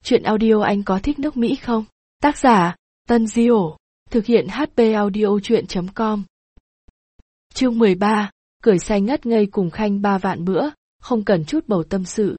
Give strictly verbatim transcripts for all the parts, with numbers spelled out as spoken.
Chuyện audio anh có thích nước Mỹ không? Tác giả, Tân Diểu, thực hiện hát pê audio chuyện chấm com. Chương mười ba, cười say ngất ngây cùng Khanh ba vạn bữa, không cần chút bầu tâm sự.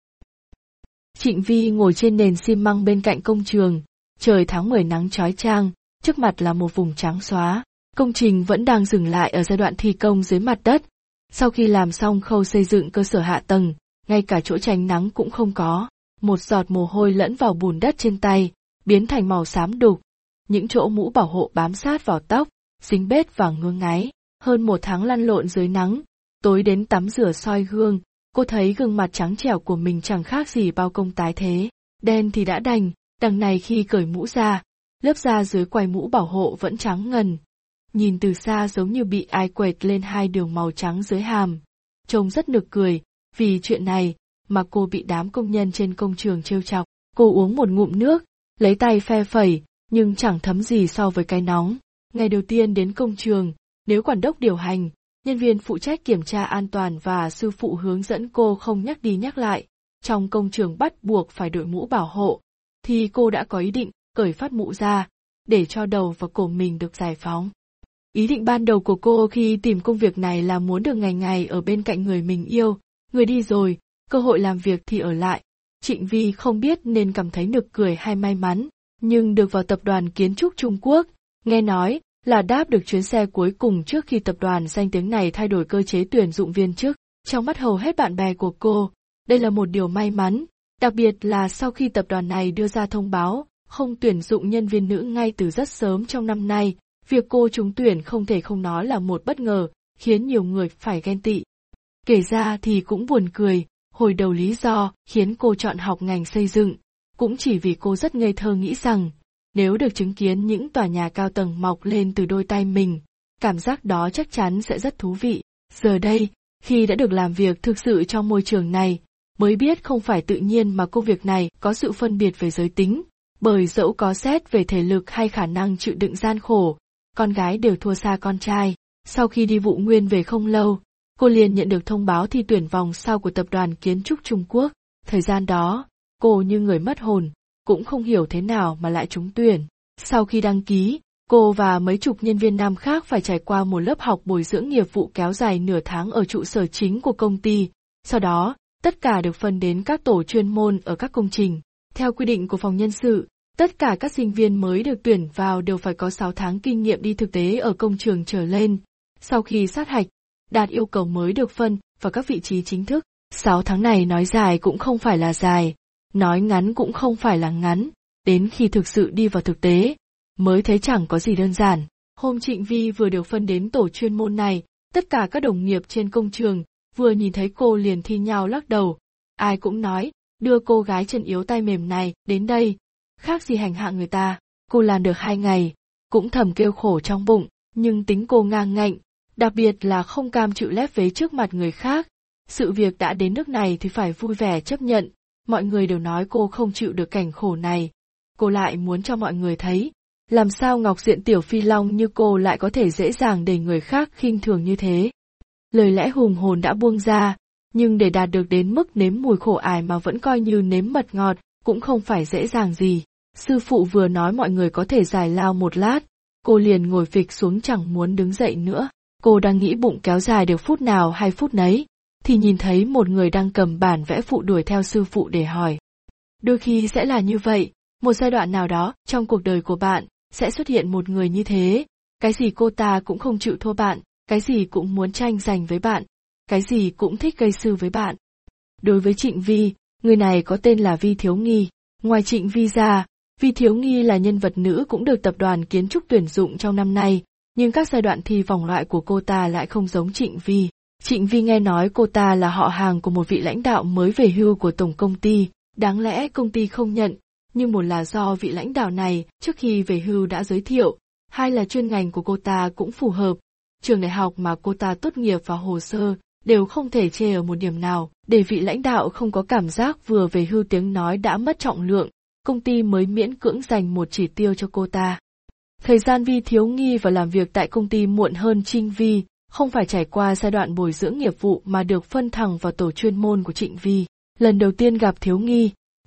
Trịnh Vi ngồi trên nền xi măng bên cạnh công trường, trời tháng mười nắng chói chang, trước mặt là một vùng trắng xóa. Công trình vẫn đang dừng lại ở giai đoạn thi công dưới mặt đất. Sau khi làm xong khâu xây dựng cơ sở hạ tầng, ngay cả chỗ tránh nắng cũng không có. Một giọt mồ hôi lẫn vào bùn đất trên tay, biến thành màu xám đục. Những chỗ mũ bảo hộ bám sát vào tóc, dính bết vàng ngứa ngáy. Hơn một tháng lăn lộn dưới nắng, tối đến tắm rửa soi gương, cô thấy gương mặt trắng trẻo của mình chẳng khác gì bao công tái thế. Đen thì đã đành, đằng này khi cởi mũ ra, lớp da dưới quai mũ bảo hộ vẫn trắng ngần. Nhìn từ xa giống như bị ai quệt lên hai đường màu trắng dưới hàm. Trông rất nực cười, vì chuyện này mà cô bị đám công nhân trên công trường trêu chọc. Cô uống một ngụm nước, lấy tay phe phẩy, nhưng chẳng thấm gì so với cái nóng. Ngày đầu tiên đến công trường, nếu quản đốc điều hành, nhân viên phụ trách kiểm tra an toàn và sư phụ hướng dẫn cô không nhắc đi nhắc lại, trong công trường bắt buộc phải đội mũ bảo hộ, thì cô đã có ý định cởi phát mũ ra, để cho đầu và cổ mình được giải phóng. Ý định ban đầu của cô khi tìm công việc này là muốn được ngày ngày ở bên cạnh người mình yêu, người đi rồi, cơ hội làm việc thì ở lại. Trịnh Vi không biết nên cảm thấy nực cười hay may mắn, nhưng được vào tập đoàn kiến trúc Trung Quốc, nghe nói là đáp được chuyến xe cuối cùng trước khi tập đoàn danh tiếng này thay đổi cơ chế tuyển dụng viên chức. Trong mắt hầu hết bạn bè của cô, đây là một điều may mắn, đặc biệt là sau khi tập đoàn này đưa ra thông báo không tuyển dụng nhân viên nữ ngay từ rất sớm trong năm nay. Việc cô trúng tuyển không thể không nói là một bất ngờ, khiến nhiều người phải ghen tị. Kể ra thì cũng buồn cười, hồi đầu lý do khiến cô chọn học ngành xây dựng, cũng chỉ vì cô rất ngây thơ nghĩ rằng, nếu được chứng kiến những tòa nhà cao tầng mọc lên từ đôi tay mình, cảm giác đó chắc chắn sẽ rất thú vị. Giờ đây, khi đã được làm việc thực sự trong môi trường này, mới biết không phải tự nhiên mà công việc này có sự phân biệt về giới tính, bởi dẫu có xét về thể lực hay khả năng chịu đựng gian khổ, con gái đều thua xa con trai. Sau khi đi vụ nguyên về không lâu, cô liền nhận được thông báo thi tuyển vòng sau của tập đoàn kiến trúc Trung Quốc. Thời gian đó, cô như người mất hồn, cũng không hiểu thế nào mà lại trúng tuyển. Sau khi đăng ký, cô và mấy chục nhân viên nam khác phải trải qua một lớp học bồi dưỡng nghiệp vụ kéo dài nửa tháng ở trụ sở chính của công ty. Sau đó, tất cả được phân đến các tổ chuyên môn ở các công trình. Theo quy định của phòng nhân sự, tất cả các sinh viên mới được tuyển vào đều phải có sáu tháng kinh nghiệm đi thực tế ở công trường trở lên. Sau khi sát hạch, đạt yêu cầu mới được phân vào các vị trí chính thức. sáu tháng này nói dài cũng không phải là dài, nói ngắn cũng không phải là ngắn, đến khi thực sự đi vào thực tế, mới thấy chẳng có gì đơn giản. Hôm Trịnh Vi vừa được phân đến tổ chuyên môn này, tất cả các đồng nghiệp trên công trường vừa nhìn thấy cô liền thi nhau lắc đầu. Ai cũng nói, đưa cô gái chân yếu tay mềm này đến đây, khác gì hành hạ người ta. Cô làm được hai ngày, cũng thầm kêu khổ trong bụng, nhưng tính cô ngang ngạnh, đặc biệt là không cam chịu lép vế trước mặt người khác. Sự việc đã đến nước này thì phải vui vẻ chấp nhận, mọi người đều nói cô không chịu được cảnh khổ này. Cô lại muốn cho mọi người thấy, làm sao ngọc diện tiểu phi long như cô lại có thể dễ dàng để người khác khinh thường như thế. Lời lẽ hùng hồn đã buông ra, nhưng để đạt được đến mức nếm mùi khổ ải mà vẫn coi như nếm mật ngọt, cũng không phải dễ dàng gì. Sư phụ vừa nói mọi người có thể giải lao một lát, cô liền ngồi phịch xuống chẳng muốn đứng dậy nữa. Cô đang nghĩ bụng kéo dài được phút nào hay phút nấy, thì nhìn thấy một người đang cầm bản vẽ phụ đuổi theo sư phụ để hỏi. Đôi khi sẽ là như vậy, một giai đoạn nào đó trong cuộc đời của bạn, sẽ xuất hiện một người như thế, cái gì cô ta cũng không chịu thua bạn, cái gì cũng muốn tranh giành với bạn, cái gì cũng thích gây sự với bạn. Đối với Trịnh Vi, người này có tên là Vi Thiếu Nghi. Ngoài Trịnh Vi ra, Vi Thiếu Nghi là nhân vật nữ cũng được tập đoàn kiến trúc tuyển dụng trong năm nay, nhưng các giai đoạn thi vòng loại của cô ta lại không giống Trịnh Vi. Trịnh Vi nghe nói cô ta là họ hàng của một vị lãnh đạo mới về hưu của tổng công ty, đáng lẽ công ty không nhận, nhưng một là do vị lãnh đạo này trước khi về hưu đã giới thiệu, hai là chuyên ngành của cô ta cũng phù hợp. Trường đại học mà cô ta tốt nghiệp và hồ sơ đều không thể chê ở một điểm nào, để vị lãnh đạo không có cảm giác vừa về hưu tiếng nói đã mất trọng lượng, công ty mới miễn cưỡng dành một chỉ tiêu cho cô ta. Thời gian Vi Thiếu Nghi vào làm việc tại công ty muộn hơn Trịnh Vi, không phải trải qua giai đoạn bồi dưỡng nghiệp vụ mà được phân thẳng vào tổ chuyên môn của Trịnh Vi. Lần đầu tiên gặp Thiếu Nghi,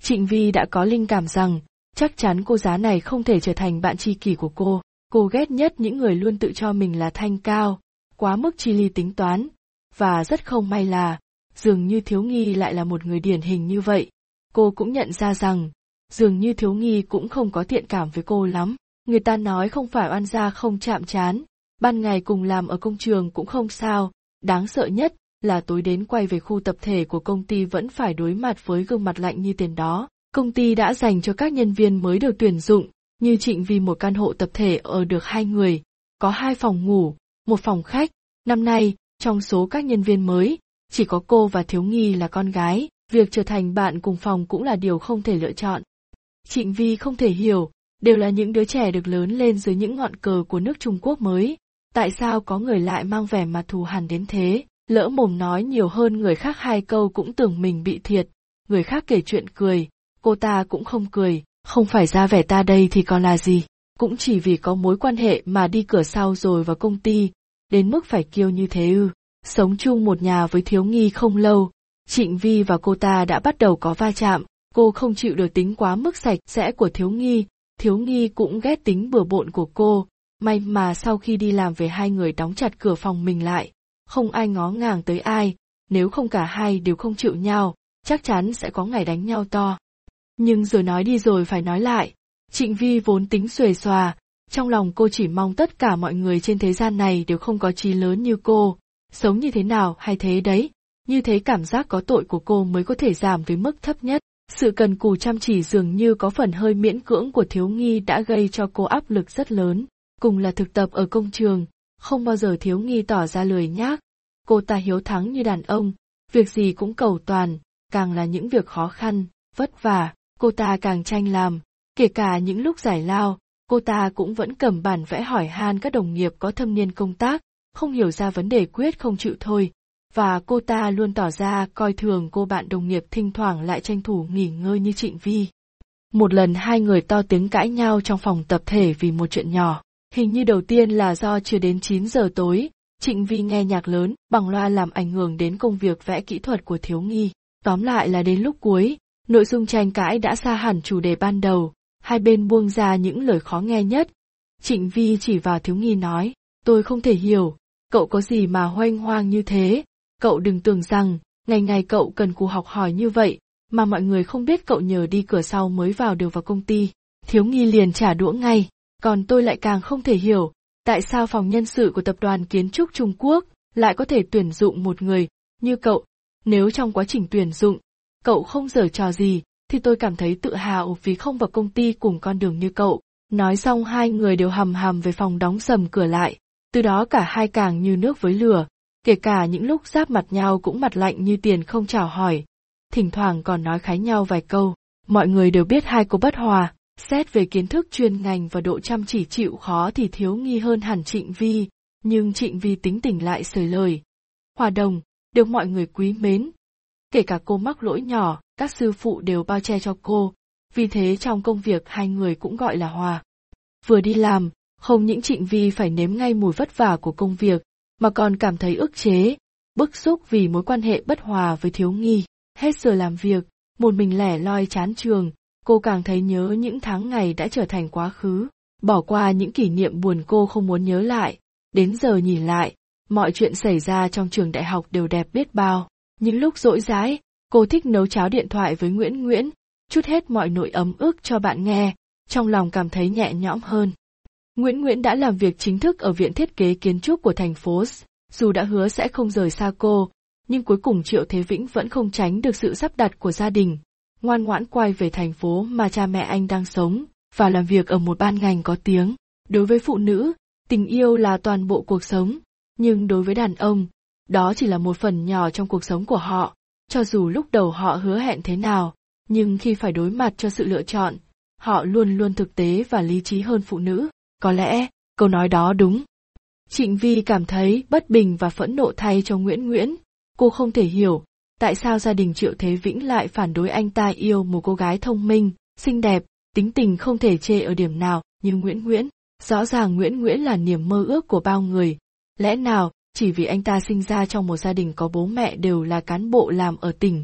Trịnh Vi đã có linh cảm rằng, chắc chắn cô giá này không thể trở thành bạn tri kỷ của cô. Cô ghét nhất những người luôn tự cho mình là thanh cao, quá mức chi ly tính toán, và rất không may là, dường như Thiếu Nghi lại là một người điển hình như vậy. Cô cũng nhận ra rằng, dường như Thiếu Nghi cũng không có thiện cảm với cô lắm. Người ta nói không phải oan gia không chạm trán, ban ngày cùng làm ở công trường cũng không sao, đáng sợ nhất là tối đến quay về khu tập thể của công ty vẫn phải đối mặt với gương mặt lạnh như tiền đó. Công ty đã dành cho các nhân viên mới được tuyển dụng, như Trịnh Vi một căn hộ tập thể ở được hai người, có hai phòng ngủ, một phòng khách. Năm nay, trong số các nhân viên mới, chỉ có cô và Thiếu Nghi là con gái, việc trở thành bạn cùng phòng cũng là điều không thể lựa chọn. Trịnh Vi không thể hiểu, đều là những đứa trẻ được lớn lên dưới những ngọn cờ của nước Trung Quốc mới, tại sao có người lại mang vẻ mặt thù hằn đến thế, lỡ mồm nói nhiều hơn người khác hai câu cũng tưởng mình bị thiệt, người khác kể chuyện cười, cô ta cũng không cười, không phải ra vẻ ta đây thì còn là gì, cũng chỉ vì có mối quan hệ mà đi cửa sau rồi vào công ty, đến mức phải kiêu như thế ư. Sống chung một nhà với Thiếu Nghi không lâu, Trịnh Vi và cô ta đã bắt đầu có va chạm, cô không chịu được tính quá mức sạch sẽ của Thiếu Nghi, Thiếu Nghi cũng ghét tính bừa bộn của cô, may mà sau khi đi làm về hai người đóng chặt cửa phòng mình lại, không ai ngó ngàng tới ai, nếu không cả hai đều không chịu nhau, chắc chắn sẽ có ngày đánh nhau to. Nhưng rồi nói đi rồi phải nói lại, Trịnh Vi vốn tính xuề xòa, trong lòng cô chỉ mong tất cả mọi người trên thế gian này đều không có chí lớn như cô, sống như thế nào hay thế đấy, như thế cảm giác có tội của cô mới có thể giảm với mức thấp nhất. Sự cần cù chăm chỉ dường như có phần hơi miễn cưỡng của Thiếu Nghi đã gây cho cô áp lực rất lớn, cùng là thực tập ở công trường, không bao giờ Thiếu Nghi tỏ ra lười nhác. Cô ta hiếu thắng như đàn ông, việc gì cũng cầu toàn, càng là những việc khó khăn, vất vả, cô ta càng tranh làm, kể cả những lúc giải lao, cô ta cũng vẫn cầm bản vẽ hỏi han các đồng nghiệp có thâm niên công tác, không hiểu ra vấn đề quyết không chịu thôi. Và cô ta luôn tỏ ra coi thường cô bạn đồng nghiệp thỉnh thoảng lại tranh thủ nghỉ ngơi như Trịnh Vi. Một lần hai người to tiếng cãi nhau trong phòng tập thể vì một chuyện nhỏ, hình như đầu tiên là do chưa đến chín giờ tối, Trịnh Vi nghe nhạc lớn bằng loa làm ảnh hưởng đến công việc vẽ kỹ thuật của Thiếu Nghi. Tóm lại là đến lúc cuối, nội dung tranh cãi đã xa hẳn chủ đề ban đầu, hai bên buông ra những lời khó nghe nhất. Trịnh Vi chỉ vào Thiếu Nghi nói, tôi không thể hiểu, cậu có gì mà hoanh hoang như thế. Cậu đừng tưởng rằng, ngày ngày cậu cần cù học hỏi như vậy, mà mọi người không biết cậu nhờ đi cửa sau mới vào được vào công ty. Thiếu Nghi liền trả đũa ngay, còn tôi lại càng không thể hiểu, tại sao phòng nhân sự của tập đoàn kiến trúc Trung Quốc lại có thể tuyển dụng một người như cậu. Nếu trong quá trình tuyển dụng, cậu không giở trò gì, thì tôi cảm thấy tự hào vì không vào công ty cùng con đường như cậu. Nói xong hai người đều hầm hầm về phòng đóng sầm cửa lại, từ đó cả hai càng như nước với lửa. Kể cả những lúc giáp mặt nhau cũng mặt lạnh như tiền không chào hỏi, thỉnh thoảng còn nói khái nhau vài câu. Mọi người đều biết hai cô bất hòa, xét về kiến thức chuyên ngành và độ chăm chỉ chịu khó thì Thiếu Nghi hơn hẳn Trịnh Vi, nhưng Trịnh Vi tính tình lại sời lời. Hòa đồng, được mọi người quý mến. Kể cả cô mắc lỗi nhỏ, các sư phụ đều bao che cho cô, vì thế trong công việc hai người cũng gọi là hòa. Vừa đi làm, không những Trịnh Vi phải nếm ngay mùi vất vả của công việc, mà còn cảm thấy ức chế, bức xúc vì mối quan hệ bất hòa với Thiếu Nghi. Hết giờ làm việc, một mình lẻ loi chán trường, cô càng thấy nhớ những tháng ngày đã trở thành quá khứ, bỏ qua những kỷ niệm buồn cô không muốn nhớ lại. Đến giờ nhìn lại, mọi chuyện xảy ra trong trường đại học đều đẹp biết bao. Những lúc rỗi rãi, cô thích nấu cháo điện thoại với Nguyễn Nguyễn, trút hết mọi nỗi ấm ức cho bạn nghe, trong lòng cảm thấy nhẹ nhõm hơn. Nguyễn Nguyễn đã làm việc chính thức ở Viện Thiết kế Kiến trúc của thành phố S, dù đã hứa sẽ không rời xa cô, nhưng cuối cùng Triệu Thế Vĩnh vẫn không tránh được sự sắp đặt của gia đình, ngoan ngoãn quay về thành phố mà cha mẹ anh đang sống, và làm việc ở một ban ngành có tiếng. Đối với phụ nữ, tình yêu là toàn bộ cuộc sống, nhưng đối với đàn ông, đó chỉ là một phần nhỏ trong cuộc sống của họ, cho dù lúc đầu họ hứa hẹn thế nào, nhưng khi phải đối mặt cho sự lựa chọn, họ luôn luôn thực tế và lý trí hơn phụ nữ. Có lẽ, câu nói đó đúng. Trịnh Vi cảm thấy bất bình và phẫn nộ thay cho Nguyễn Nguyễn. Cô không thể hiểu, tại sao gia đình Triệu Thế Vĩnh lại phản đối anh ta yêu một cô gái thông minh, xinh đẹp, tính tình không thể chê ở điểm nào như Nguyễn Nguyễn. Rõ ràng Nguyễn Nguyễn là niềm mơ ước của bao người. Lẽ nào, chỉ vì anh ta sinh ra trong một gia đình có bố mẹ đều là cán bộ làm ở tỉnh,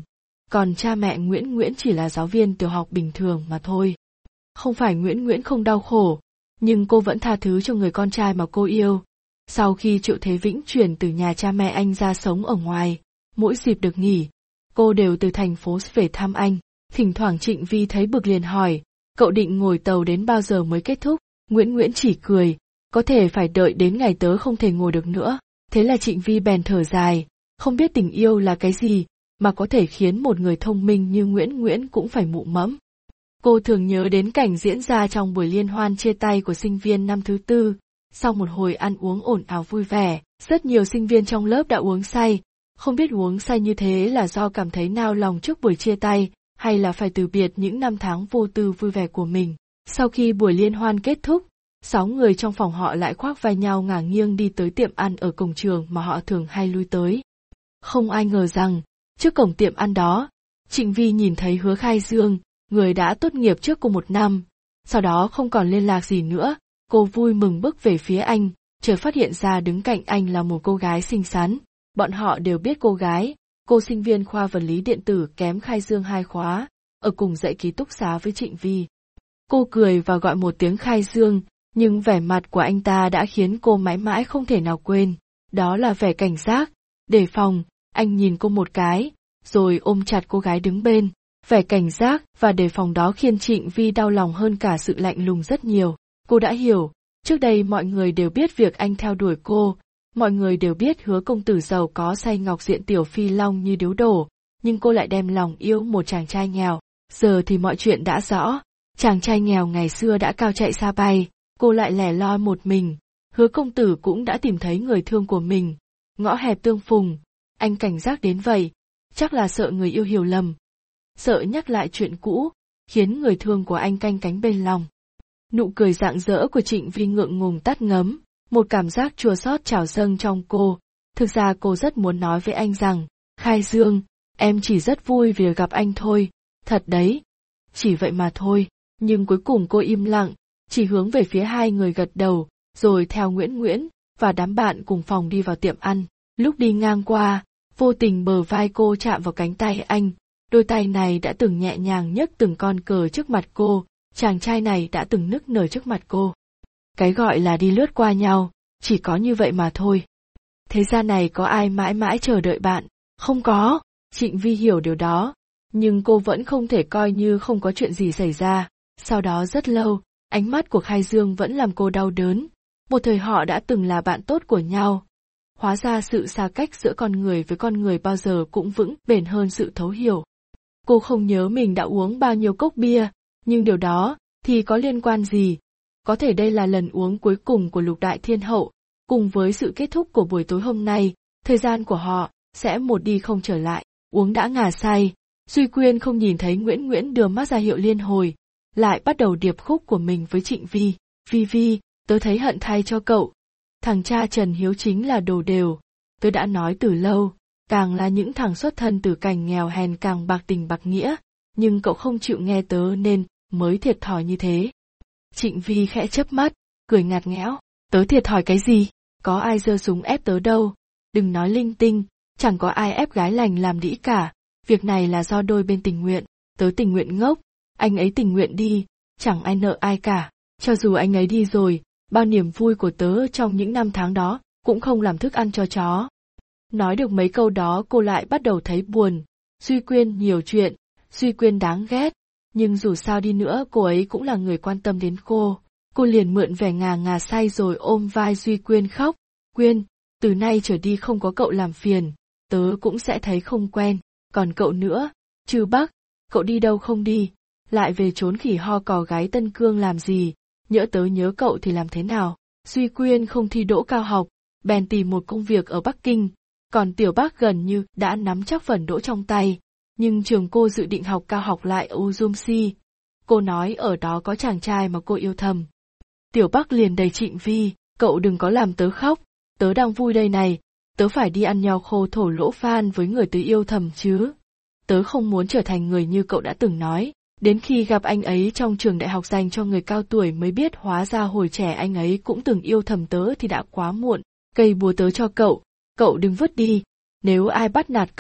còn cha mẹ Nguyễn Nguyễn chỉ là giáo viên tiểu học bình thường mà thôi. Không phải Nguyễn Nguyễn không đau khổ, nhưng cô vẫn tha thứ cho người con trai mà cô yêu. Sau khi Triệu Thế Vĩnh chuyển từ nhà cha mẹ anh ra sống ở ngoài, mỗi dịp được nghỉ, cô đều từ thành phố về thăm anh. Thỉnh thoảng Trịnh Vi thấy bực liền hỏi, cậu định ngồi tàu đến bao giờ mới kết thúc? Nguyễn Nguyễn chỉ cười, có thể phải đợi đến ngày tớ không thể ngồi được nữa. Thế là Trịnh Vi bèn thở dài, không biết tình yêu là cái gì, mà có thể khiến một người thông minh như Nguyễn Nguyễn cũng phải mụ mẫm. Cô thường nhớ đến cảnh diễn ra trong buổi liên hoan chia tay của sinh viên năm thứ tư. Sau một hồi ăn uống ồn ào vui vẻ, rất nhiều sinh viên trong lớp đã uống say. Không biết uống say như thế là do cảm thấy nao lòng trước buổi chia tay, hay là phải từ biệt những năm tháng vô tư vui vẻ của mình. Sau khi buổi liên hoan kết thúc, sáu người trong phòng họ lại khoác vai nhau ngả nghiêng đi tới tiệm ăn ở cổng trường mà họ thường hay lui tới. Không ai ngờ rằng, trước cổng tiệm ăn đó, Trịnh Vi nhìn thấy Hứa Khai Dương, người đã tốt nghiệp trước cô một năm. Sau đó không còn liên lạc gì nữa, cô vui mừng bước về phía anh, chợt phát hiện ra đứng cạnh anh là một cô gái xinh xắn. Bọn họ đều biết cô gái, cô sinh viên khoa vật lý điện tử kém Khai Dương hai khóa, ở cùng dãy ký túc xá với Trịnh Vi. Cô cười và gọi một tiếng Khai Dương, nhưng vẻ mặt của anh ta đã khiến cô mãi mãi không thể nào quên. Đó là vẻ cảnh giác, đề phòng. Anh nhìn cô một cái, rồi ôm chặt cô gái đứng bên. Vẻ cảnh giác và đề phòng đó khiến Trịnh Vi đau lòng hơn cả sự lạnh lùng rất nhiều. Cô đã hiểu, trước đây mọi người đều biết việc anh theo đuổi cô, mọi người đều biết Hứa công tử giàu có say ngọc diện tiểu phi long như điếu đổ, nhưng cô lại đem lòng yêu một chàng trai nghèo. Giờ thì mọi chuyện đã rõ, chàng trai nghèo ngày xưa đã cao chạy xa bay, cô lại lẻ loi một mình. Hứa công tử cũng đã tìm thấy người thương của mình, ngõ hẹp tương phùng, anh cảnh giác đến vậy, chắc là sợ người yêu hiểu lầm, sợ nhắc lại chuyện cũ, khiến người thương của anh canh cánh bên lòng. Nụ cười rạng rỡ của Trịnh Vi ngượng ngùng tắt ngấm, một cảm giác chua xót trào dâng trong cô. Thực ra cô rất muốn nói với anh rằng, Khai Dương, em chỉ rất vui vì gặp anh thôi, thật đấy, chỉ vậy mà thôi. Nhưng cuối cùng cô im lặng, chỉ hướng về phía hai người gật đầu, rồi theo Nguyễn Nguyễn và đám bạn cùng phòng đi vào tiệm ăn. Lúc đi ngang qua, vô tình bờ vai cô chạm vào cánh tay anh, đôi tay này đã từng nhẹ nhàng nhấc từng con cờ trước mặt cô, chàng trai này đã từng nức nở trước mặt cô. Cái gọi là đi lướt qua nhau, chỉ có như vậy mà thôi. Thế gian này có ai mãi mãi chờ đợi bạn? Không có. Trịnh Vi hiểu điều đó, nhưng cô vẫn không thể coi như không có chuyện gì xảy ra. Sau đó rất lâu, ánh mắt của Khai Dương vẫn làm cô đau đớn. Một thời họ đã từng là bạn tốt của nhau. Hóa ra sự xa cách giữa con người với con người bao giờ cũng vững bền hơn sự thấu hiểu. Cô không nhớ mình đã uống bao nhiêu cốc bia, nhưng điều đó thì có liên quan gì? Có thể đây là lần uống cuối cùng của Lục Đại Thiên Hậu, cùng với sự kết thúc của buổi tối hôm nay, thời gian của họ sẽ một đi không trở lại. Uống đã ngà say, Duy Quyên không nhìn thấy Nguyễn Nguyễn đưa mắt ra hiệu liên hồi, lại bắt đầu điệp khúc của mình với Trịnh Vi. Vi Vi, tớ thấy hận thay cho cậu. Thằng cha Trần Hiếu chính là đồ đều, tớ đã nói từ lâu, càng là những thằng xuất thân từ cảnh nghèo hèn càng bạc tình bạc nghĩa, nhưng cậu không chịu nghe tớ nên mới thiệt thòi như thế. Trịnh Vi khẽ chớp mắt, cười ngặt nghẽo, tớ thiệt thòi cái gì, có ai giơ súng ép tớ đâu, đừng nói linh tinh, chẳng có ai ép gái lành làm đĩ cả, việc này là do đôi bên tình nguyện, tớ tình nguyện ngốc, anh ấy tình nguyện đi, chẳng ai nợ ai cả, cho dù anh ấy đi rồi, bao niềm vui của tớ trong những năm tháng đó cũng không làm thức ăn cho chó. Nói được mấy câu đó cô lại bắt đầu thấy buồn, Duy Quyên nhiều chuyện, Duy Quyên đáng ghét, nhưng dù sao đi nữa cô ấy cũng là người quan tâm đến cô. Cô liền mượn vẻ ngà ngà say rồi ôm vai Duy Quyên khóc, Quyên, từ nay trở đi không có cậu làm phiền, tớ cũng sẽ thấy không quen, còn cậu nữa, Trư Bắc, cậu đi đâu không đi, lại về trốn khỉ ho cò gái Tân Cương làm gì, nhỡ tớ nhớ cậu thì làm thế nào. Duy Quyên không thi đỗ cao học, bèn tìm một công việc ở Bắc Kinh, còn Tiểu Bắc gần như đã nắm chắc phần đỗ trong tay, nhưng trường cô dự định học cao học lại ở Uzumci. Cô nói ở đó có chàng trai mà cô yêu thầm. Tiểu Bắc liền đầy Trịnh Vi, cậu đừng có làm tớ khóc, tớ đang vui đây này, tớ phải đi ăn nho khô thổ lỗ phan với người tớ yêu thầm chứ. Tớ không muốn trở thành người như cậu đã từng nói, đến khi gặp anh ấy trong trường đại học dành cho người cao tuổi mới biết hóa ra hồi trẻ anh ấy cũng từng yêu thầm tớ thì đã quá muộn. Cây búa tớ cho cậu, cậu đừng vứt đi, nếu ai bắt nạt cậu,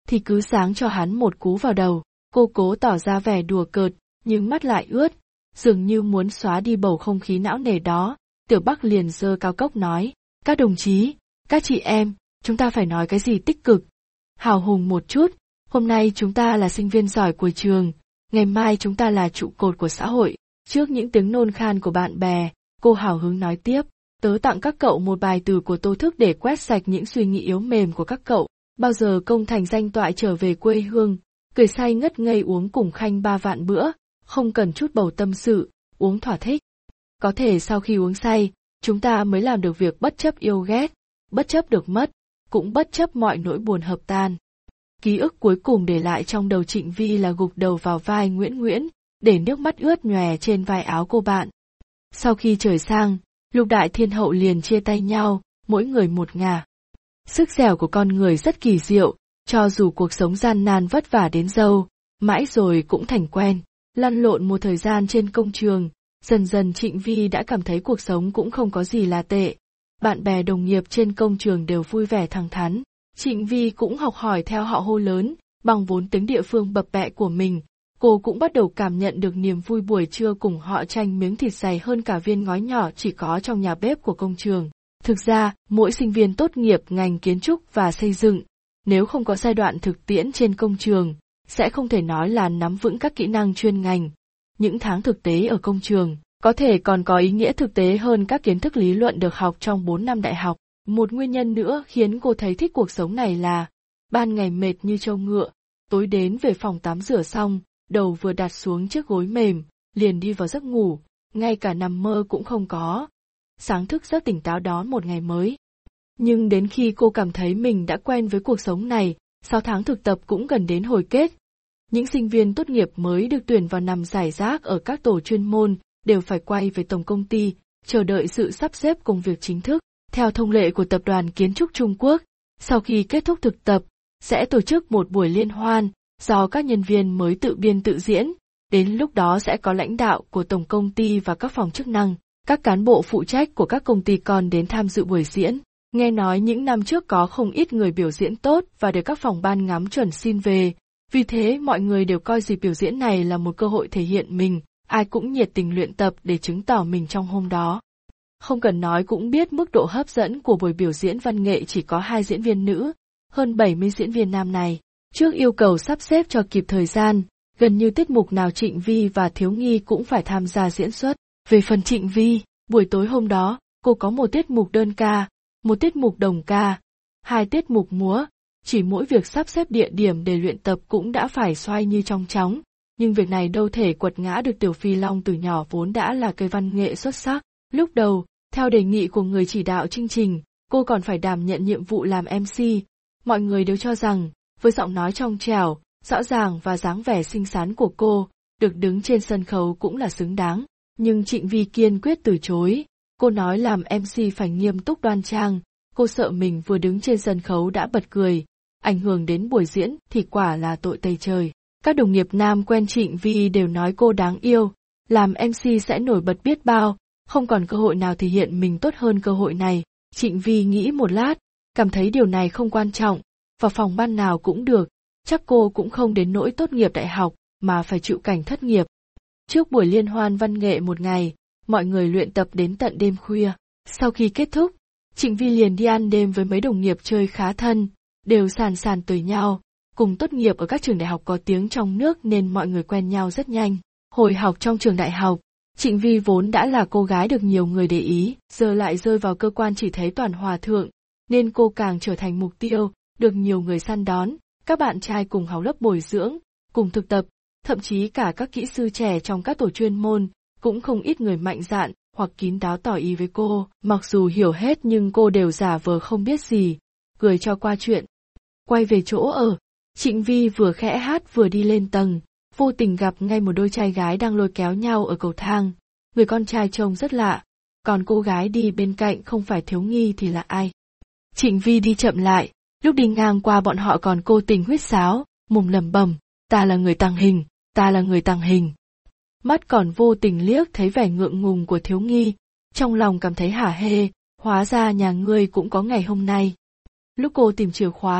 thì cứ giáng cho hắn một cú vào đầu. Cô cố tỏ ra vẻ đùa cợt, nhưng mắt lại ướt, dường như muốn xóa đi bầu không khí não nề đó. Tiểu Bắc liền giơ cao cốc nói, các đồng chí, các chị em, chúng ta phải nói cái gì tích cực, hào hùng một chút. Hôm nay chúng ta là sinh viên giỏi của trường, ngày mai chúng ta là trụ cột của xã hội. Trước những tiếng nôn khan của bạn bè, cô hào hứng nói tiếp, tớ tặng các cậu một bài từ của Tô Thức để quét sạch những suy nghĩ yếu mềm của các cậu. Bao giờ công thành danh toại trở về quê hương, cười say ngất ngây uống cùng Khanh ba vạn bữa, không cần chút bầu tâm sự, uống thỏa thích. Có thể sau khi uống say, chúng ta mới làm được việc bất chấp yêu ghét, bất chấp được mất, cũng bất chấp mọi nỗi buồn hợp tan. Ký ức cuối cùng để lại trong đầu Trịnh Vi là gục đầu vào vai Nguyễn Nguyễn, để nước mắt ướt nhòe trên vai áo cô bạn. Sau khi trời sang, Lục Đại Thiên Hậu liền chia tay nhau, mỗi người một ngả. Sức dẻo của con người rất kỳ diệu, cho dù cuộc sống gian nan vất vả đến đâu, mãi rồi cũng thành quen. Lăn lộn một thời gian trên công trường, dần dần Trịnh Vi đã cảm thấy cuộc sống cũng không có gì là tệ. Bạn bè đồng nghiệp trên công trường đều vui vẻ thẳng thắn. Trịnh Vi cũng học hỏi theo họ hô lớn, bằng vốn tính địa phương bập bẹ của mình. Cô cũng bắt đầu cảm nhận được niềm vui buổi trưa cùng họ tranh miếng thịt dày hơn cả viên ngói nhỏ chỉ có trong nhà bếp của công trường. Thực ra, mỗi sinh viên tốt nghiệp ngành kiến trúc và xây dựng, nếu không có giai đoạn thực tiễn trên công trường, sẽ không thể nói là nắm vững các kỹ năng chuyên ngành. Những tháng thực tế ở công trường, có thể còn có ý nghĩa thực tế hơn các kiến thức lý luận được học trong bốn năm đại học. Một nguyên nhân nữa khiến cô thấy thích cuộc sống này là, ban ngày mệt như trâu ngựa, tối đến về phòng tắm rửa xong, đầu vừa đặt xuống chiếc gối mềm, liền đi vào giấc ngủ, ngay cả nằm mơ cũng không có. Sáng thức rất tỉnh táo đón một ngày mới. Nhưng đến khi cô cảm thấy mình đã quen với cuộc sống này, sau tháng thực tập cũng gần đến hồi kết. Những sinh viên tốt nghiệp mới được tuyển vào nằm rải rác ở các tổ chuyên môn, đều phải quay về tổng công ty, chờ đợi sự sắp xếp công việc chính thức. Theo thông lệ của Tập đoàn Kiến trúc Trung Quốc, sau khi kết thúc thực tập, sẽ tổ chức một buổi liên hoan, do các nhân viên mới tự biên tự diễn. Đến lúc đó sẽ có lãnh đạo của tổng công ty và các phòng chức năng, các cán bộ phụ trách của các công ty con đến tham dự buổi diễn. Nghe nói những năm trước có không ít người biểu diễn tốt và được các phòng ban ngắm chuẩn xin về, vì thế mọi người đều coi dịp biểu diễn này là một cơ hội thể hiện mình, ai cũng nhiệt tình luyện tập để chứng tỏ mình trong hôm đó. Không cần nói cũng biết mức độ hấp dẫn của buổi biểu diễn văn nghệ chỉ có hai diễn viên nữ, hơn bảy mươi diễn viên nam này. Trước yêu cầu sắp xếp cho kịp thời gian, gần như tiết mục nào Trịnh Vi và Thiếu Nghi cũng phải tham gia diễn xuất. Về phần Trịnh Vi, buổi tối hôm đó, cô có một tiết mục đơn ca, một tiết mục đồng ca, hai tiết mục múa, chỉ mỗi việc sắp xếp địa điểm để luyện tập cũng đã phải xoay như trong chóng, nhưng việc này đâu thể quật ngã được Tiểu Phi Long từ nhỏ vốn đã là cây văn nghệ xuất sắc. Lúc đầu, theo đề nghị của người chỉ đạo chương trình, cô còn phải đảm nhận nhiệm vụ làm em xê. Mọi người đều cho rằng, với giọng nói trong trẻo, rõ ràng và dáng vẻ xinh xắn của cô, được đứng trên sân khấu cũng là xứng đáng. Nhưng Trịnh Vi kiên quyết từ chối. Cô nói làm em xê phải nghiêm túc đoan trang, cô sợ mình vừa đứng trên sân khấu đã bật cười, ảnh hưởng đến buổi diễn thì quả là tội tày trời. Các đồng nghiệp nam quen Trịnh Vi đều nói cô đáng yêu, làm em xê sẽ nổi bật biết bao, không còn cơ hội nào thể hiện mình tốt hơn cơ hội này. Trịnh Vi nghĩ một lát, cảm thấy điều này không quan trọng, vào phòng ban nào cũng được, chắc cô cũng không đến nỗi tốt nghiệp đại học, mà phải chịu cảnh thất nghiệp. Trước buổi liên hoan văn nghệ một ngày, mọi người luyện tập đến tận đêm khuya. Sau khi kết thúc, Trịnh Vi liền đi ăn đêm với mấy đồng nghiệp chơi khá thân, đều sàn sàn tuổi nhau, cùng tốt nghiệp ở các trường đại học có tiếng trong nước nên mọi người quen nhau rất nhanh. Hồi học trong trường đại học, Trịnh Vi vốn đã là cô gái được nhiều người để ý, giờ lại rơi vào cơ quan chỉ thấy toàn hòa thượng, nên cô càng trở thành mục tiêu, được nhiều người săn đón, các bạn trai cùng học lớp bồi dưỡng, cùng thực tập, thậm chí cả các kỹ sư trẻ trong các tổ chuyên môn, cũng không ít người mạnh dạn hoặc kín đáo tỏ ý với cô, mặc dù hiểu hết nhưng cô đều giả vờ không biết gì, cười cho qua chuyện. Quay về chỗ ở, Trịnh Vi vừa khẽ hát vừa đi lên tầng, vô tình gặp ngay một đôi trai gái đang lôi kéo nhau ở cầu thang. Người con trai trông rất lạ, còn cô gái đi bên cạnh không phải Thiếu Nghi thì là ai. Trịnh Vi đi chậm lại, lúc đi ngang qua bọn họ còn cố tình huýt sáo, mồm lẩm bẩm, ta là người tàng hình, ta là người tàng hình. Mắt còn vô tình liếc thấy vẻ ngượng ngùng của Thiếu Nghi, trong lòng cảm thấy hả hê, hóa ra nhà ngươi cũng có ngày hôm nay. Lúc cô tìm chìa khóa,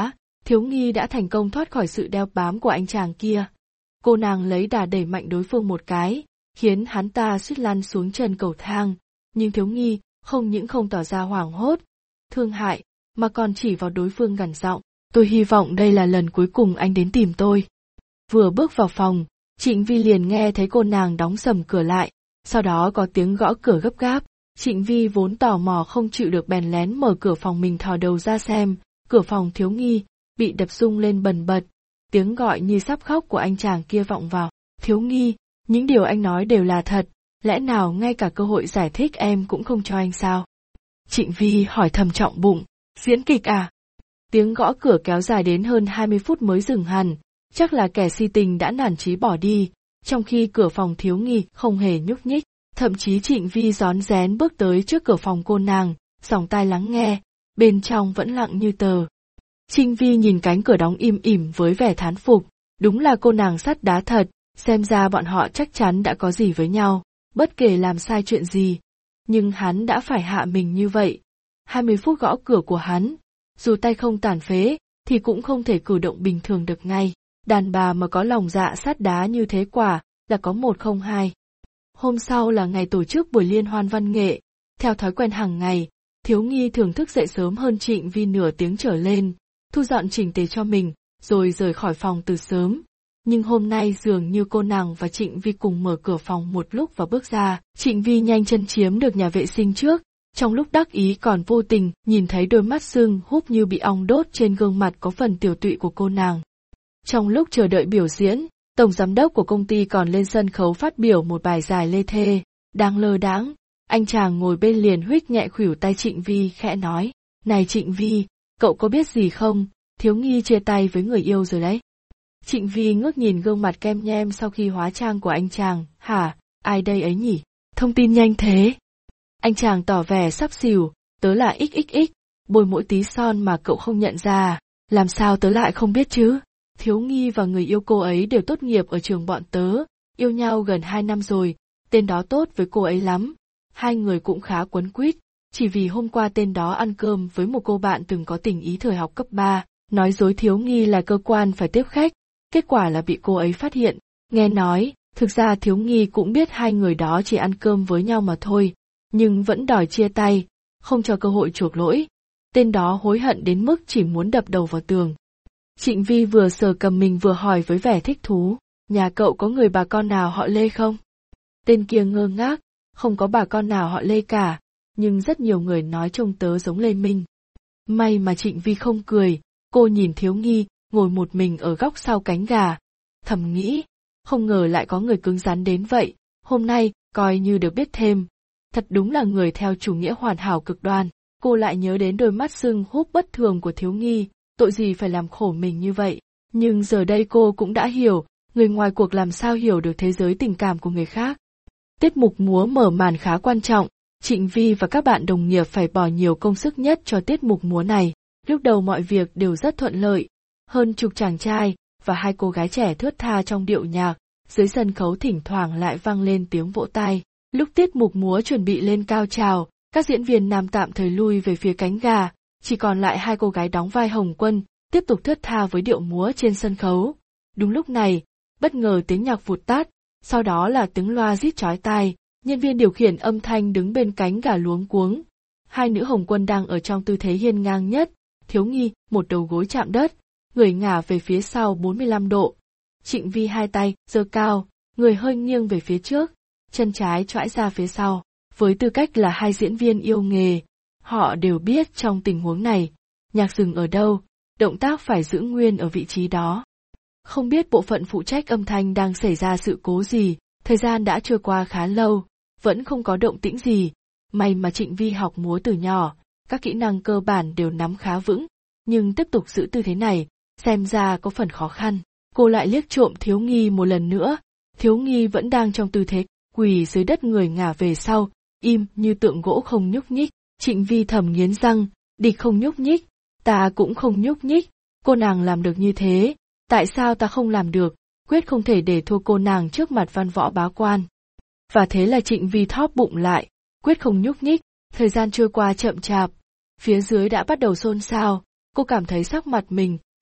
Thiếu nghi đã thành công thoát khỏi sự đeo bám của anh chàng kia. Cô nàng lấy đà đẩy mạnh đối phương một cái, khiến hắn ta suýt lăn xuống chân cầu thang, nhưng thiếu nghi không những không tỏ ra hoảng hốt, thương hại, mà còn chỉ vào đối phương gằn giọng, tôi hy vọng đây là lần cuối cùng anh đến tìm tôi. Vừa bước vào phòng, Trịnh Vi liền nghe thấy cô nàng đóng sầm cửa lại, sau đó có tiếng gõ cửa gấp gáp. Trịnh Vi vốn tò mò không chịu được bèn lén mở cửa phòng mình thò đầu ra xem, cửa phòng thiếu nghi, bị đập rung lên bần bật, tiếng gọi như sắp khóc của anh chàng kia vọng vào. Thiếu nghi, những điều anh nói đều là thật, lẽ nào ngay cả cơ hội giải thích em cũng không cho anh sao? Trịnh Vi hỏi thầm trọng bụng, diễn kịch à? Tiếng gõ cửa kéo dài đến hơn hai mươi phút mới dừng hẳn, chắc là kẻ si tình đã nản chí bỏ đi, trong khi cửa phòng thiếu nghi không hề nhúc nhích. Thậm chí Trịnh Vi rón rén bước tới trước cửa phòng cô nàng, dòng tai lắng nghe, bên trong vẫn lặng như tờ. Trịnh Vi nhìn cánh cửa đóng im ỉm với vẻ thán phục, đúng là cô nàng sắt đá thật, xem ra bọn họ chắc chắn đã có gì với nhau, bất kể làm sai chuyện gì. Nhưng hắn đã phải hạ mình như vậy. hai mươi phút gõ cửa của hắn, dù tay không tàn phế, thì cũng không thể cử động bình thường được ngay. Đàn bà mà có lòng dạ sắt đá như thế quả, là có một không hai. Hôm sau là ngày tổ chức buổi liên hoan văn nghệ. Theo thói quen hàng ngày, thiếu nghi thường thức dậy sớm hơn Trịnh Vi nửa tiếng trở lên, thu dọn chỉnh tề cho mình, rồi rời khỏi phòng từ sớm. Nhưng hôm nay dường như cô nàng và Trịnh Vi cùng mở cửa phòng một lúc và bước ra, Trịnh Vi nhanh chân chiếm được nhà vệ sinh trước, trong lúc đắc ý còn vô tình nhìn thấy đôi mắt sưng húp như bị ong đốt trên gương mặt có phần tiểu tụy của cô nàng. Trong lúc chờ đợi biểu diễn, tổng giám đốc của công ty còn lên sân khấu phát biểu một bài dài lê thê, đang lơ đãng, anh chàng ngồi bên liền huých nhẹ khuỷu tay Trịnh Vi khẽ nói, này Trịnh Vi, cậu có biết gì không, thiếu nghi chia tay với người yêu rồi đấy. Trịnh Vi ngước nhìn gương mặt kem nhem sau khi hóa trang của anh chàng, hả, ai đây ấy nhỉ, thông tin nhanh thế. Anh chàng tỏ vẻ sắp xỉu, tớ là ích ích ích, bôi mỗi tí son mà cậu không nhận ra, làm sao tớ lại không biết chứ. Thiếu nghi và người yêu cô ấy đều tốt nghiệp ở trường bọn tớ, yêu nhau gần hai năm rồi, tên đó tốt với cô ấy lắm. Hai người cũng khá quấn quýt, chỉ vì hôm qua tên đó ăn cơm với một cô bạn từng có tình ý thời học cấp ba, nói dối thiếu nghi là cơ quan phải tiếp khách, kết quả là bị cô ấy phát hiện. Nghe nói, thực ra thiếu nghi cũng biết hai người đó chỉ ăn cơm với nhau mà thôi, nhưng vẫn đòi chia tay, không cho cơ hội chuộc lỗi. Tên đó hối hận đến mức chỉ muốn đập đầu vào tường. Trịnh Vi vừa sờ cầm mình vừa hỏi với vẻ thích thú, nhà cậu có người bà con nào họ Lê không? Tên kia ngơ ngác, không có bà con nào họ Lê cả, nhưng rất nhiều người nói trông tớ giống Lê Minh. May mà Trịnh Vi không cười, cô nhìn thiếu nghi, ngồi một mình ở góc sau cánh gà. Thầm nghĩ, không ngờ lại có người cứng rắn đến vậy, hôm nay, coi như được biết thêm. Thật đúng là người theo chủ nghĩa hoàn hảo cực đoan. Cô lại nhớ đến đôi mắt sưng húp bất thường của thiếu nghi, tội gì phải làm khổ mình như vậy. Nhưng giờ đây cô cũng đã hiểu, người ngoài cuộc làm sao hiểu được thế giới tình cảm của người khác. Tiết mục múa mở màn khá quan trọng, Trịnh Vi và các bạn đồng nghiệp phải bỏ nhiều công sức nhất cho tiết mục múa này. Lúc đầu mọi việc đều rất thuận lợi, hơn chục chàng trai và hai cô gái trẻ thướt tha trong điệu nhạc, dưới sân khấu thỉnh thoảng lại vang lên tiếng vỗ tay. Lúc tiết mục múa chuẩn bị lên cao trào, các diễn viên nam tạm thời lui về phía cánh gà, chỉ còn lại hai cô gái đóng vai Hồng Quân, tiếp tục thướt tha với điệu múa trên sân khấu. Đúng lúc này, bất ngờ tiếng nhạc vụt tắt, sau đó là tiếng loa rít chói tai, nhân viên điều khiển âm thanh đứng bên cánh gà luống cuống. Hai nữ Hồng Quân đang ở trong tư thế hiên ngang nhất, thiếu nghi, một đầu gối chạm đất, người ngả về phía sau bốn mươi lăm độ. Trịnh Vi hai tay giơ cao, người hơi nghiêng về phía trước, chân trái choãi ra phía sau. Với tư cách là hai diễn viên yêu nghề, họ đều biết trong tình huống này, nhạc dừng ở đâu, động tác phải giữ nguyên ở vị trí đó. Không biết bộ phận phụ trách âm thanh đang xảy ra sự cố gì, thời gian đã trôi qua khá lâu, vẫn không có động tĩnh gì. May mà Trịnh Vi học múa từ nhỏ, các kỹ năng cơ bản đều nắm khá vững, nhưng tiếp tục giữ tư thế này, xem ra có phần khó khăn. Cô lại liếc trộm thiếu nghi một lần nữa, thiếu nghi vẫn đang trong tư thế quỳ dưới đất, người ngả về sau, im như tượng gỗ không nhúc nhích. Trịnh Vi thầm nghiến răng, địch không nhúc nhích, ta cũng không nhúc nhích, cô nàng làm được như thế, tại sao ta không làm được, quyết không thể để thua cô nàng trước mặt văn võ bá quan. Và thế là Trịnh Vi thóp bụng lại, quyết không nhúc nhích. Thời gian trôi qua chậm chạp, phía dưới đã bắt đầu xôn xao, cô cảm thấy sắc mặt mình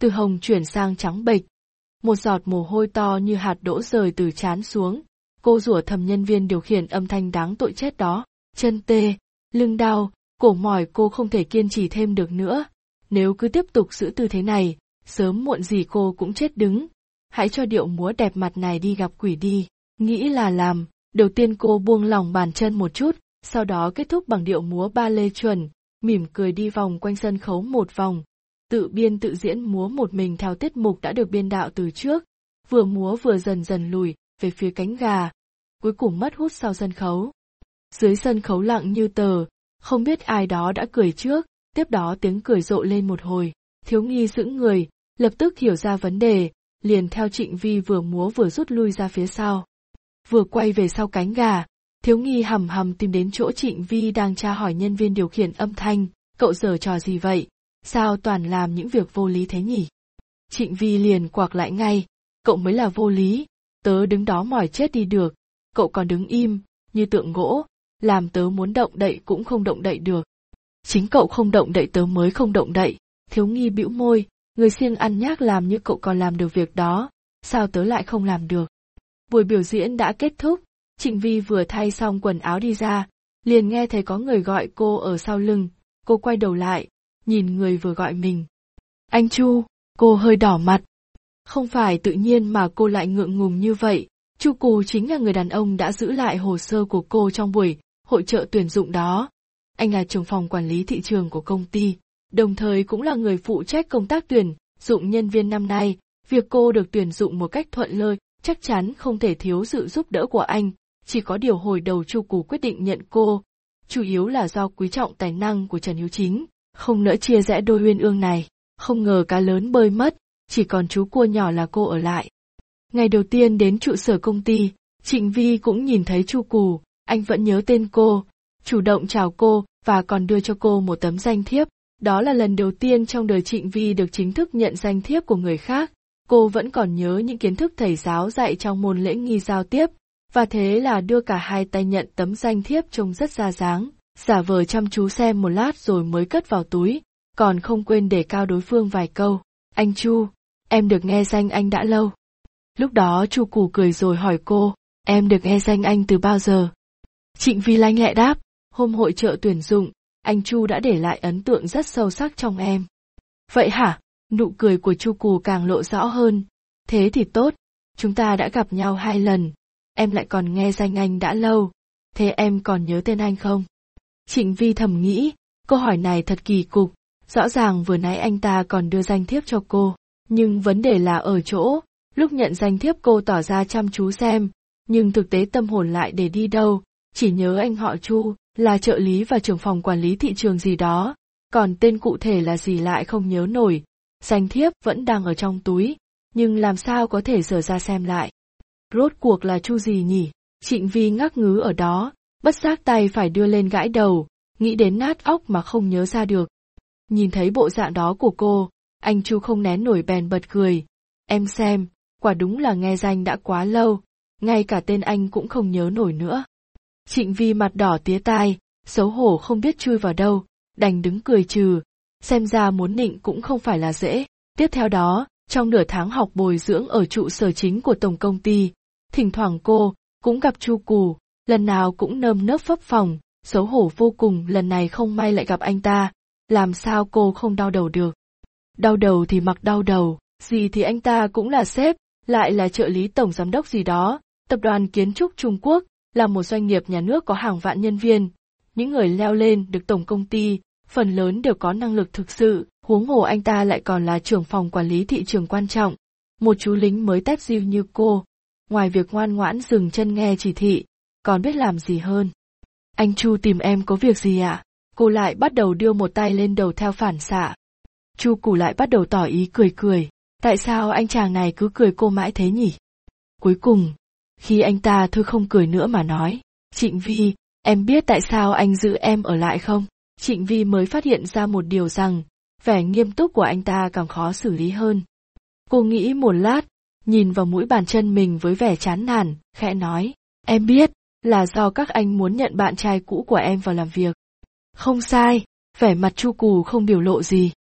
từ hồng chuyển sang trắng bệch. Một giọt mồ hôi to như hạt đỗ rơi từ trán xuống. Cô rủa thầm nhân viên điều khiển âm thanh đáng tội chết đó. Chân tê, lưng đau, cổ mỏi, cô không thể kiên trì thêm được nữa. Nếu cứ tiếp tục giữ tư thế này, sớm muộn gì cô cũng chết đứng. Hãy cho điệu múa đẹp mặt này đi gặp quỷ đi. Nghĩ là làm, đầu tiên cô buông lỏng bàn chân một chút, sau đó kết thúc bằng điệu múa ba lê chuẩn, mỉm cười đi vòng quanh sân khấu một vòng. Tự biên tự diễn múa một mình theo tiết mục đã được biên đạo từ trước, vừa múa vừa dần dần lùi về phía cánh gà, cuối cùng mất hút sau sân khấu. Dưới sân khấu lặng như tờ, không biết ai đó đã cười trước, tiếp đó tiếng cười rộ lên một hồi, Thiếu Nghi sững người, lập tức hiểu ra vấn đề, liền theo Trịnh Vi vừa múa vừa rút lui ra phía sau. Vừa quay về sau cánh gà, Thiếu Nghi hầm hầm tìm đến chỗ Trịnh Vi đang tra hỏi nhân viên điều khiển âm thanh, cậu giở trò gì vậy? Sao toàn làm những việc vô lý thế nhỉ? Trịnh Vi liền quạc lại ngay, cậu mới là vô lý, tớ đứng đó mỏi chết đi được, cậu còn đứng im, như tượng gỗ, làm tớ muốn động đậy cũng không động đậy được. Chính cậu không động đậy tớ mới không động đậy. Thiếu Nghi bĩu môi, người siêng ăn nhác làm như cậu còn làm được việc đó, sao tớ lại không làm được? Buổi biểu diễn đã kết thúc, Trịnh Vi vừa thay xong quần áo đi ra, liền nghe thấy có người gọi cô ở sau lưng, cô quay đầu lại, nhìn người vừa gọi mình. Anh Chu, cô hơi đỏ mặt. Không phải tự nhiên mà cô lại ngượng ngùng như vậy, Chu Cù chính là người đàn ông đã giữ lại hồ sơ của cô trong buổi hội chợ tuyển dụng đó. Anh là trưởng phòng quản lý thị trường của công ty, đồng thời cũng là người phụ trách công tác tuyển dụng nhân viên năm nay. Việc cô được tuyển dụng một cách thuận lợi chắc chắn không thể thiếu sự giúp đỡ của anh, chỉ có điều hồi đầu Chu Cù quyết định nhận cô, chủ yếu là do quý trọng tài năng của Trần Hiếu Chính, không nỡ chia rẽ đôi uyên ương này. Không ngờ cá lớn bơi mất, chỉ còn chú cua nhỏ là cô ở lại. Ngày đầu tiên đến trụ sở công ty, Trịnh Vi cũng nhìn thấy Chu Cù, anh vẫn nhớ tên cô, chủ động chào cô và còn đưa cho cô một tấm danh thiếp. Đó là lần đầu tiên trong đời Trịnh Vi được chính thức nhận danh thiếp của người khác. Cô vẫn còn nhớ những kiến thức thầy giáo dạy trong môn lễ nghi giao tiếp, và thế là đưa cả hai tay nhận tấm danh thiếp trông rất ra dáng, giả vờ chăm chú xem một lát rồi mới cất vào túi, còn không quên đề cao đối phương vài câu. Anh Chu, em được nghe danh anh đã lâu. Lúc đó Chu Cù cười rồi hỏi cô, em được nghe danh anh từ bao giờ? Trịnh Vi lanh lẹ đáp, hôm hội chợ tuyển dụng, anh Chu đã để lại ấn tượng rất sâu sắc trong em. Vậy hả? Nụ cười của Chu Cù càng lộ rõ hơn. Thế thì tốt, chúng ta đã gặp nhau hai lần, em lại còn nghe danh anh đã lâu, thế em còn nhớ tên anh không? Trịnh Vi thầm nghĩ, câu hỏi này thật kỳ cục, rõ ràng vừa nãy anh ta còn đưa danh thiếp cho cô, nhưng vấn đề là ở chỗ, lúc nhận danh thiếp cô tỏ ra chăm chú xem, nhưng thực tế tâm hồn lại để đi đâu, chỉ nhớ anh họ Chu, là trợ lý và trưởng phòng quản lý thị trường gì đó, còn tên cụ thể là gì lại không nhớ nổi. Danh thiếp vẫn đang ở trong túi, nhưng làm sao có thể dở ra xem lại. Rốt cuộc là Chu gì nhỉ? Trịnh Vi ngắc ngứ ở đó, bất giác tay phải đưa lên gãi đầu, nghĩ đến nát óc mà không nhớ ra được. Nhìn thấy bộ dạng đó của cô, anh Chu không nén nổi bèn bật cười. Em xem, quả đúng là nghe danh đã quá lâu, ngay cả tên anh cũng không nhớ nổi nữa. Trịnh Vi mặt đỏ tía tai, xấu hổ không biết chui vào đâu, đành đứng cười trừ. Xem ra muốn nịnh cũng không phải là dễ. Tiếp theo đó, trong nửa tháng học bồi dưỡng ở trụ sở chính của tổng công ty, thỉnh thoảng cô cũng gặp Chu Cù, lần nào cũng nơm nớp phấp phồng, xấu hổ vô cùng. Lần này không may lại gặp anh ta, làm sao cô không đau đầu được. Đau đầu thì mặc đau đầu, gì thì anh ta cũng là sếp, lại là trợ lý tổng giám đốc gì đó, tập đoàn kiến trúc Trung Quốc, là một doanh nghiệp nhà nước có hàng vạn nhân viên. Những người leo lên được tổng công ty, phần lớn đều có năng lực thực sự, huống hồ anh ta lại còn là trưởng phòng quản lý thị trường quan trọng. Một chú lính mới tép diêu như cô, ngoài việc ngoan ngoãn dừng chân nghe chỉ thị, còn biết làm gì hơn. Anh Chu tìm em có việc gì ạ? À? Cô lại bắt đầu đưa một tay lên đầu theo phản xạ. Chu Cù lại bắt đầu tỏ ý cười cười, tại sao anh chàng này cứ cười cô mãi thế nhỉ? Cuối cùng, khi anh ta thôi không cười nữa mà nói, Trịnh Vi, em biết tại sao anh giữ em ở lại không? Trịnh Vi mới phát hiện ra một điều rằng, vẻ nghiêm túc của anh ta càng khó xử lý hơn. Cô nghĩ một lát, nhìn vào mũi bàn chân mình với vẻ chán nản, khẽ nói, em biết, là do các anh muốn nhận bạn trai cũ của em vào làm việc. Không sai, vẻ mặt Chu Cù không biểu lộ gì.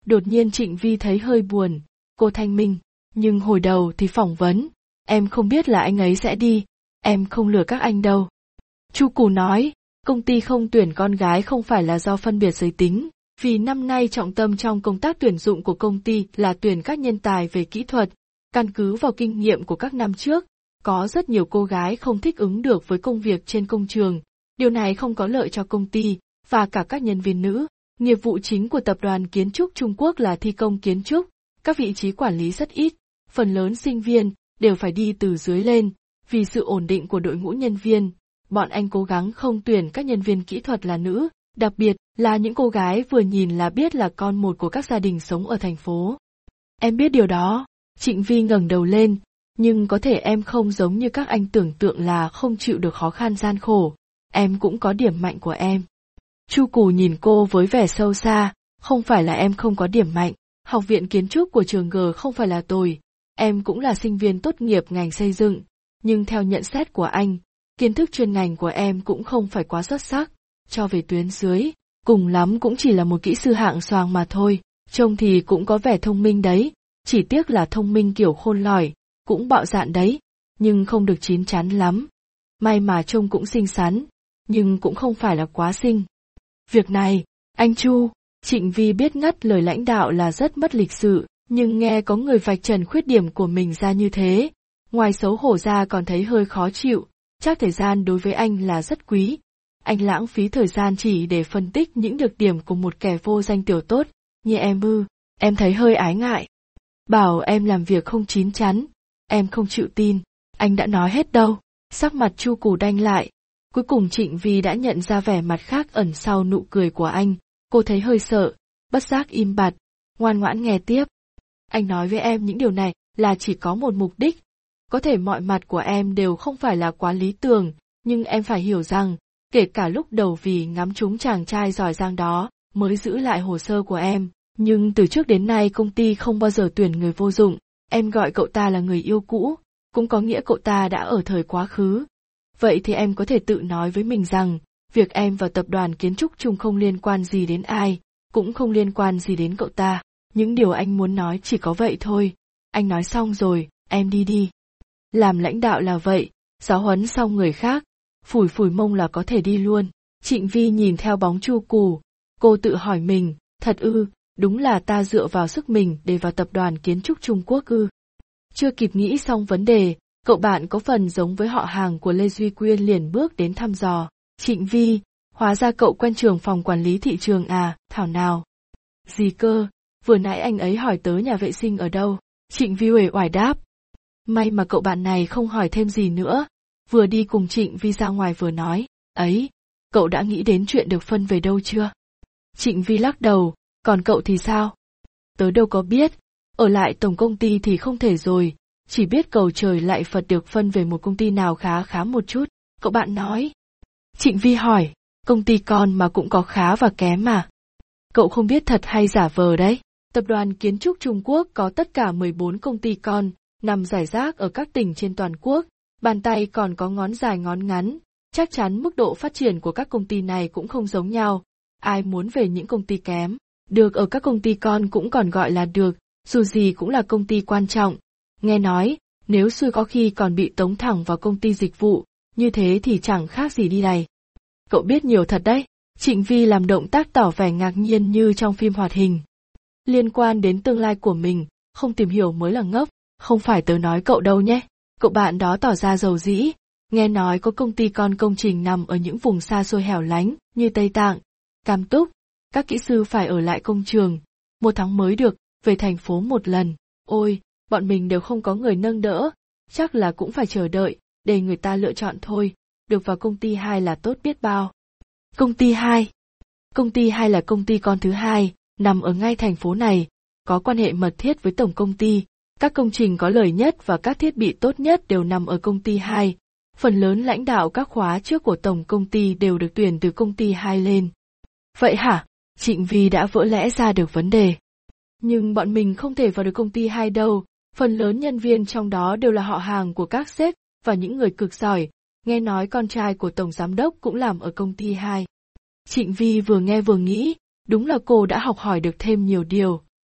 Đột nhiên Trịnh Vi thấy hơi buồn, cô thanh minh, nhưng hồi đầu thì phỏng vấn, em không biết là anh ấy sẽ đi, em không lừa các anh đâu. Chu Cù nói, công ty không tuyển con gái không phải là do phân biệt giới tính, vì năm nay trọng tâm trong công tác tuyển dụng của công ty là tuyển các nhân tài về kỹ thuật, căn cứ vào kinh nghiệm của các năm trước, có rất nhiều cô gái không thích ứng được với công việc trên công trường, điều này không có lợi cho công ty, và cả các nhân viên nữ. Nghiệp vụ chính của tập đoàn kiến trúc Trung Quốc là thi công kiến trúc, các vị trí quản lý rất ít, phần lớn sinh viên đều phải đi từ dưới lên, vì sự ổn định của đội ngũ nhân viên. Bọn anh cố gắng không tuyển các nhân viên kỹ thuật là nữ, đặc biệt là những cô gái vừa nhìn là biết là con một của các gia đình sống ở thành phố. Em biết điều đó, Trịnh Vi ngẩng đầu lên, nhưng có thể em không giống như các anh tưởng tượng là không chịu được khó khăn gian khổ, em cũng có điểm mạnh của em. Chu Cù nhìn cô với vẻ sâu xa, không phải là em không có điểm mạnh, học viện kiến trúc của trường G không phải là tồi, em cũng là sinh viên tốt nghiệp ngành xây dựng, nhưng theo nhận xét của anh, kiến thức chuyên ngành của em cũng không phải quá xuất sắc, cho về tuyến dưới, cùng lắm cũng chỉ là một kỹ sư hạng xoàng mà thôi, trông thì cũng có vẻ thông minh đấy, chỉ tiếc là thông minh kiểu khôn lỏi, cũng bạo dạn đấy, nhưng không được chín chắn lắm. May mà trông cũng xinh xắn, nhưng cũng không phải là quá xinh. Việc này, anh Chu, Trịnh Vi biết ngắt lời lãnh đạo là rất mất lịch sự, nhưng nghe có người vạch trần khuyết điểm của mình ra như thế, ngoài xấu hổ ra còn thấy hơi khó chịu, chắc thời gian đối với anh là rất quý. Anh lãng phí thời gian chỉ để phân tích những nhược điểm của một kẻ vô danh tiểu tốt, như em ư, em thấy hơi ái ngại. Bảo em làm việc không chín chắn, em không chịu tin, anh đã nói hết đâu, sắc mặt Chu Cù đanh lại. Cuối cùng Trịnh Vi đã nhận ra vẻ mặt khác ẩn sau nụ cười của anh, cô thấy hơi sợ, bất giác im bặt, ngoan ngoãn nghe tiếp. Anh nói với em những điều này là chỉ có một mục đích. Có thể mọi mặt của em đều không phải là quá lý tưởng, nhưng em phải hiểu rằng, kể cả lúc đầu vì ngắm trúng chàng trai giỏi giang đó, mới giữ lại hồ sơ của em, nhưng từ trước đến nay công ty không bao giờ tuyển người vô dụng, em gọi cậu ta là người yêu cũ, cũng có nghĩa cậu ta đã ở thời quá khứ. Vậy thì em có thể tự nói với mình rằng, việc em vào tập đoàn kiến trúc chung không liên quan gì đến ai, cũng không liên quan gì đến cậu ta. Những điều anh muốn nói chỉ có vậy thôi. Anh nói xong rồi, em đi đi. Làm lãnh đạo là vậy, giáo huấn xong người khác, phủi phủi mông là có thể đi luôn. Trịnh Vi nhìn theo bóng Chu Cù, cô tự hỏi mình, thật ư, đúng là ta dựa vào sức mình để vào tập đoàn kiến trúc Trung Quốc ư. Chưa kịp nghĩ xong vấn đề, cậu bạn có phần giống với họ hàng của Lê Duy Quyên liền bước đến thăm dò. Trịnh Vi, hóa ra cậu quen trưởng phòng quản lý thị trường à, thảo nào. Gì cơ, vừa nãy anh ấy hỏi tớ nhà vệ sinh ở đâu, Trịnh Vi uể oải đáp. May mà cậu bạn này không hỏi thêm gì nữa, vừa đi cùng Trịnh Vi ra ngoài vừa nói, ấy, cậu đã nghĩ đến chuyện được phân về đâu chưa? Trịnh Vi lắc đầu, còn cậu thì sao? Tớ đâu có biết, ở lại tổng công ty thì không thể rồi, chỉ biết cầu trời lạy Phật được phân về một công ty nào khá khá một chút, cậu bạn nói. Trịnh Vi hỏi, công ty con mà cũng có khá và kém mà. Cậu không biết thật hay giả vờ đấy, tập đoàn kiến trúc Trung Quốc có tất cả mười bốn công ty con, nằm rải rác ở các tỉnh trên toàn quốc, bàn tay còn có ngón dài ngón ngắn, chắc chắn mức độ phát triển của các công ty này cũng không giống nhau. Ai muốn về những công ty kém, được ở các công ty con cũng còn gọi là được, dù gì cũng là công ty quan trọng. Nghe nói, nếu xui có khi còn bị tống thẳng vào công ty dịch vụ, như thế thì chẳng khác gì đi này. Cậu biết nhiều thật đấy, Trịnh Vi làm động tác tỏ vẻ ngạc nhiên như trong phim hoạt hình. Liên quan đến tương lai của mình, không tìm hiểu mới là ngốc, không phải tớ nói cậu đâu nhé. Cậu bạn đó tỏ ra dầu dĩ, nghe nói có công ty con công trình nằm ở những vùng xa xôi hẻo lánh, như Tây Tạng, Cam Túc, các kỹ sư phải ở lại công trường, một tháng mới được, về thành phố một lần, ôi, bọn mình đều không có người nâng đỡ, chắc là cũng phải chờ đợi, để người ta lựa chọn thôi, được vào công ty hai là tốt biết bao. Công ty hai Công ty hai là công ty con thứ hai, nằm ở ngay thành phố này, có quan hệ mật thiết với tổng công ty, các công trình có lời nhất và các thiết bị tốt nhất đều nằm ở công ty hai. Phần lớn lãnh đạo các khóa trước của tổng công ty đều được tuyển từ công ty hai lên. Vậy hả? Trịnh Vi đã vỡ lẽ ra được vấn đề. Nhưng bọn mình không thể vào được công ty hai đâu, phần lớn nhân viên trong đó đều là họ hàng của các sếp và những người cực giỏi, nghe nói con trai của tổng giám đốc cũng làm ở công ty hai. Trịnh Vi vừa nghe vừa nghĩ, đúng là cô đã học hỏi được thêm nhiều điều,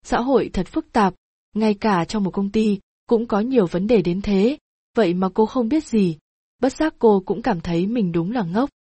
Xã hội thật phức tạp, ngay cả trong một công ty, cũng có nhiều vấn đề đến thế, vậy mà cô không biết gì. Bất giác cô cũng cảm thấy mình đúng là ngốc.